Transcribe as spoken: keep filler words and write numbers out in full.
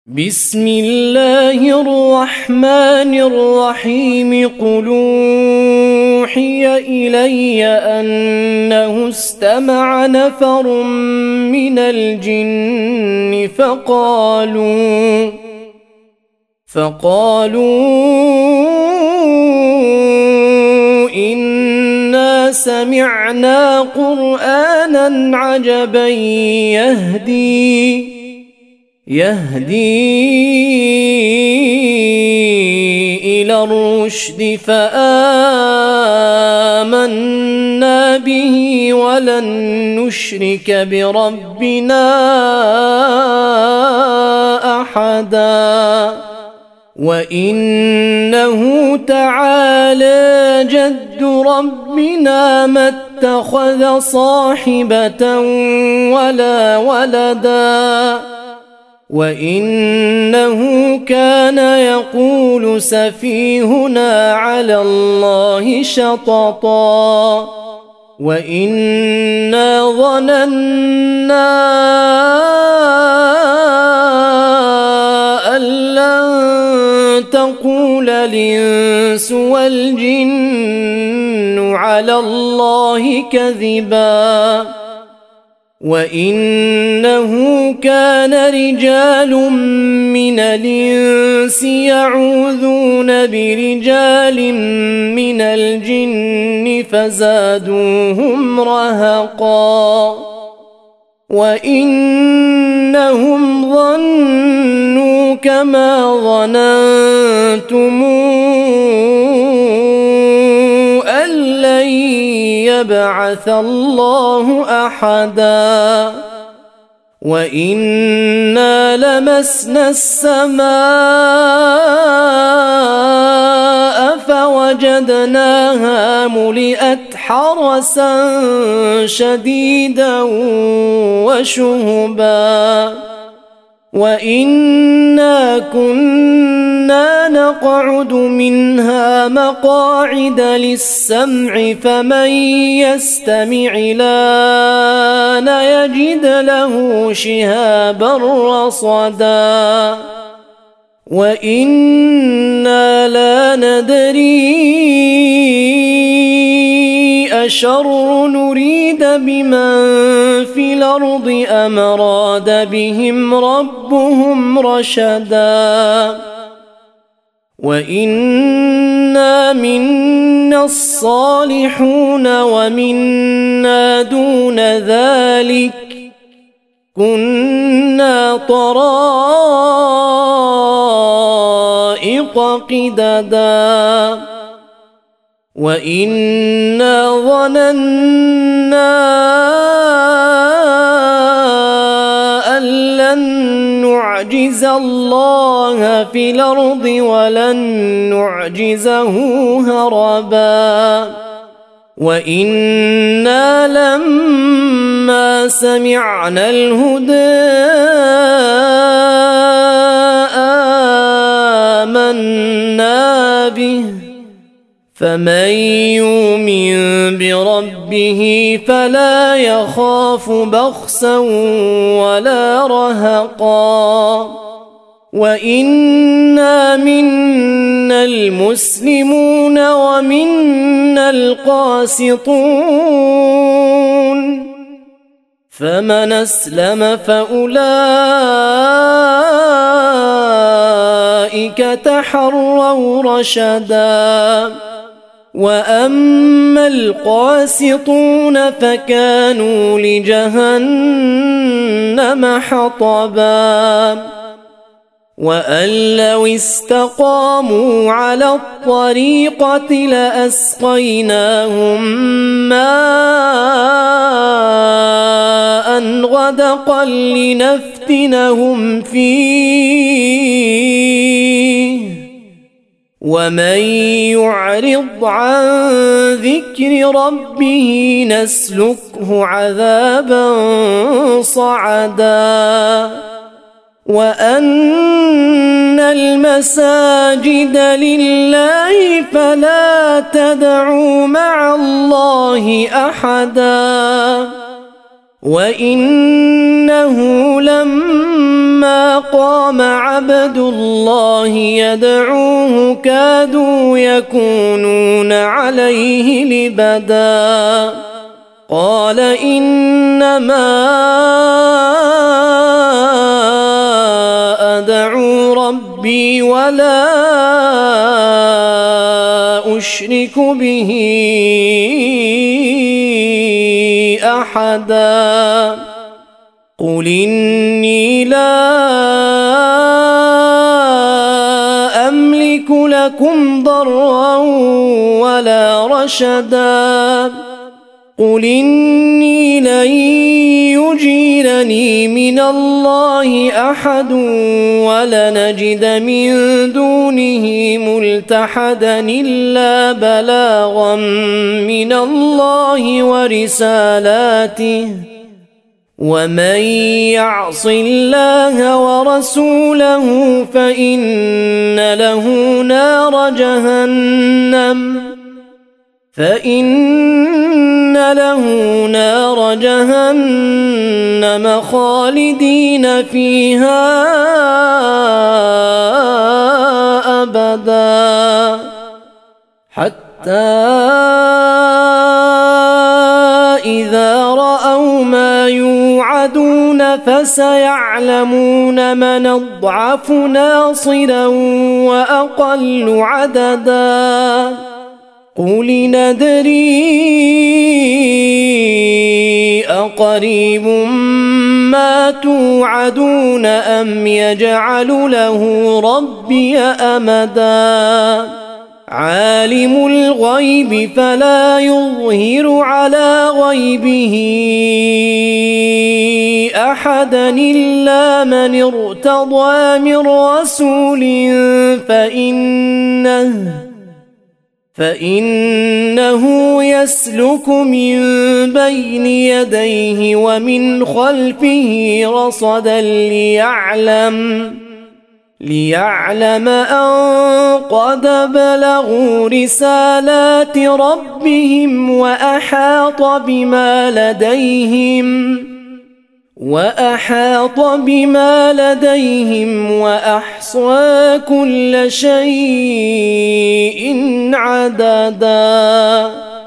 بسم الله الرحمن الرحيم قل أوحي إلي أنه استمع نفر من الجن فقالوا فقالوا إنا سمعنا قرآنا عجبا يهدي يهدي إلى الرشد فآمنا به ولن نشرك بربنا أحدا وإنه تعالى جد ربنا ما اتخذ صاحبة ولا ولدا وإنه كان يقول سفيهنا على الله شططا وإنا ظننا أن لن تقول الإنس والجن على الله كذبا وإنه كان رجال من الإنس يعوذون برجال من الجن فزادوهم رهقا وإنهم ظنوا كما ظننتم أن لن يبعث الله أحدا وإنا لمسنا السماء فوجدناها ملئت حرسا شديدا وشهبا وإنا كنا نقعد منها مقاعد للسمع فمن يستمع الآن يجد له شهابا رصدا وإنا لا ندري أشر نريد بمن في الأرض أم أراد بهم ربهم رشدا وإنا منا الصالحون ومنا دون ذلك كنا طرائق قددا وإنا ظننا أن لن نعجز الله في الأرض ولن نعجزه هربا وإنا لما سمعنا الهدى آمنا به فمن يؤمن بربه فلا يخاف بخسا ولا رهقا وإنا منا المسلمون ومنا القاسطون فمن أسلم فأولئك تحروا رشدا وأما القاسطون فكانوا لجهنم حطبا وأن لو استقاموا على الطريقة لأسقيناهم ماء غدقا لنفتنهم فيه ومن يعرض عن ذكر ربه نسلكه عذابا صعدا وأن المساجد لله فلا تدعوا مع الله أحدا وإنه لما فلما قام عبد الله يدعوه كادوا يكونون عليه لبدا قال إنما أدعو ربي ولا أشرك به أحدا قل إني لا أملك لكم ضرا ولا رشدا قل إني لن يجيرني من الله أحد ولنجد من دونه ملتحدا إلا بلاغا من الله ورسالاته ومن يعص الله ورسوله فإن له نار جهنم فإن له نار جهنم خالدين فيها أبدا حتى إذا رأوا ما يوعدون فسيعلمون من أضعف ناصرا وأقل عددا قل ندري أقريب ما توعدون أم يجعل له ربي أمدا عالم الغيب فلا يظهر على غيبه أحدا إلا من ارتضى من رسول فإنه فإنه يسلك من بين يديه ومن خلفه رصدا ليعلم ليعلم أن قد بلغوا رسالات ربهم وأحاط بما لديهم وأحاط بما لديهم وأحصى كل شيء عددا.